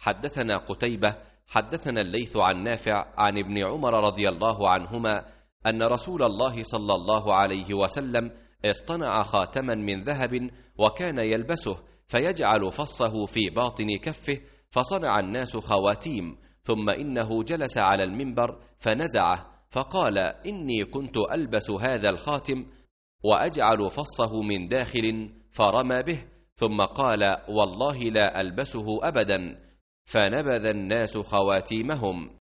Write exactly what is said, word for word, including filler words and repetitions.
حدثنا قتيبة حدثنا الليث عن نافع عن ابن عمر رضي الله عنهما أن رسول الله صلى الله عليه وسلم اصطنع خاتما من ذهب وكان يلبسه فيجعل فصه في باطن كفه، فصنع الناس خواتيم، ثم إنه جلس على المنبر فنزعه فقال: إني كنت ألبس هذا الخاتم وأجعل فصه من داخل، فرمى به، ثم قال: والله لا ألبسه أبدا، فنبذ الناس خواتيمهم.